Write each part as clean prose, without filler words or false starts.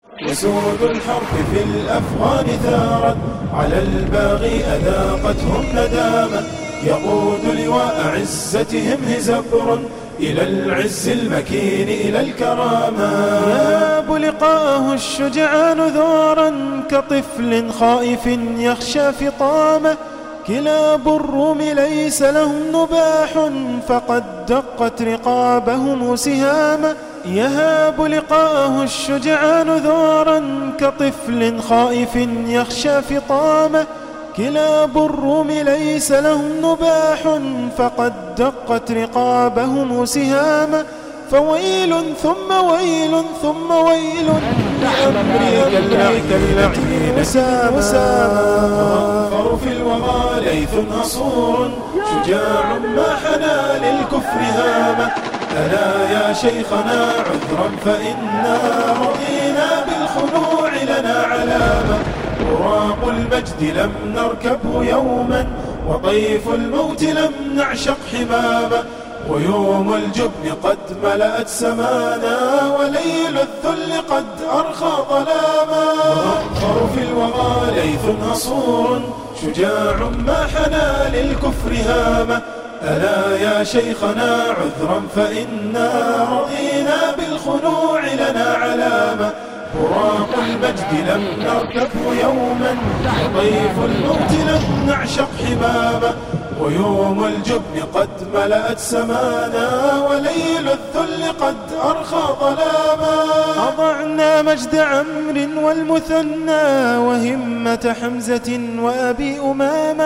وسود الحرب في الأفغان ثارت، على الباغي أذاقتهم ندامة، يقود لواء عزتهم هزبر إلى العز المكين إلى الكرامة. يهاب لقاءه الشجعان ذورا كطفل خائف يخشى فطامه، كلاب الروم ليس لهم نباح فقد دقت رقابهم سهاما. يهاب لقاءه الشجعان ذورا كطفل خائف يخشى فطامه، كلاب الروم ليس لهم نباح فقد دقت رقابهم سهاما. فويل ثم ويل ثم ويل لأمرك اللعين أساما. أغفر في الوغى ليث أصور، شجاع ما حنى للكفر هامة. ألا يا شيخنا عذرا فإنا رضينا بالخنوع لنا علامة. براق المجد لم نركبه يوما، وطيف الموت لم نعشق حمامة. ويوم الجبن قد ملأت سمانا، وليل الذل قد أرخى ظلاما. أغفر في الوغى ليث أصور، شجاع ما حنى للكفر هامة. ألا يا شيخنا عذرا فإنا رضينا بالخنوع لنا علامة. براق المجد لم نركبه يوما، وطيف الموت لم نعشق حمامة. ويوم الجبن قد ملأت سمانا، وليل الذل قد أرخى ظلاما. أضعنا مجد عمرو والمثنى، وهمة حمزة وأبي أمامة،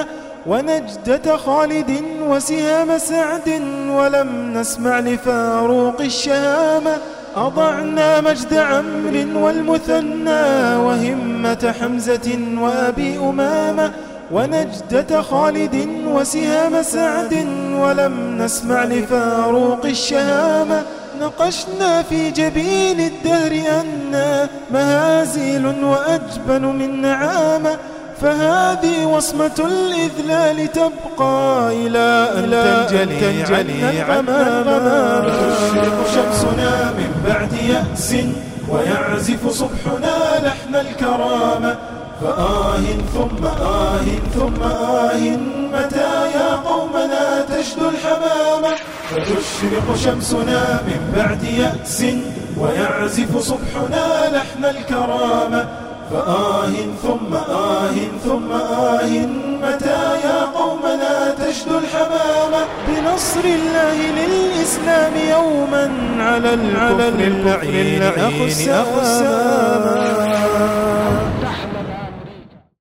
ونجدة خالد وسهام سعد، ولم نسمع لفاروق الشهامة. أضعنا مجد عمرو والمثنى، وهمة حمزة وأبي أمامة، ونجدة خالد وسهام سعد، ولم نسمع لفاروق الشهامة. نقشنا في جبين الدهر أنا مهازيل وأجبن من نعامة، فهذه وصمة الإذلال تبقى إلى أن تنجلي عنا. تشرق شمسنا من بعد يأس، ويعزف صبحنا لحن الكرامة. فآه ثم آه ثم آه، متى يا قومنا تشدو الحمامة. فتشرق شمسنا من بعد يأس، ويعزف صبحنا لحن الكرامة. فآه ثم آه ثم آه، متى يا قومنا تشدو الحمامة. بنصر الله للإسلام يوما على الكفر اللعين أخو السامة.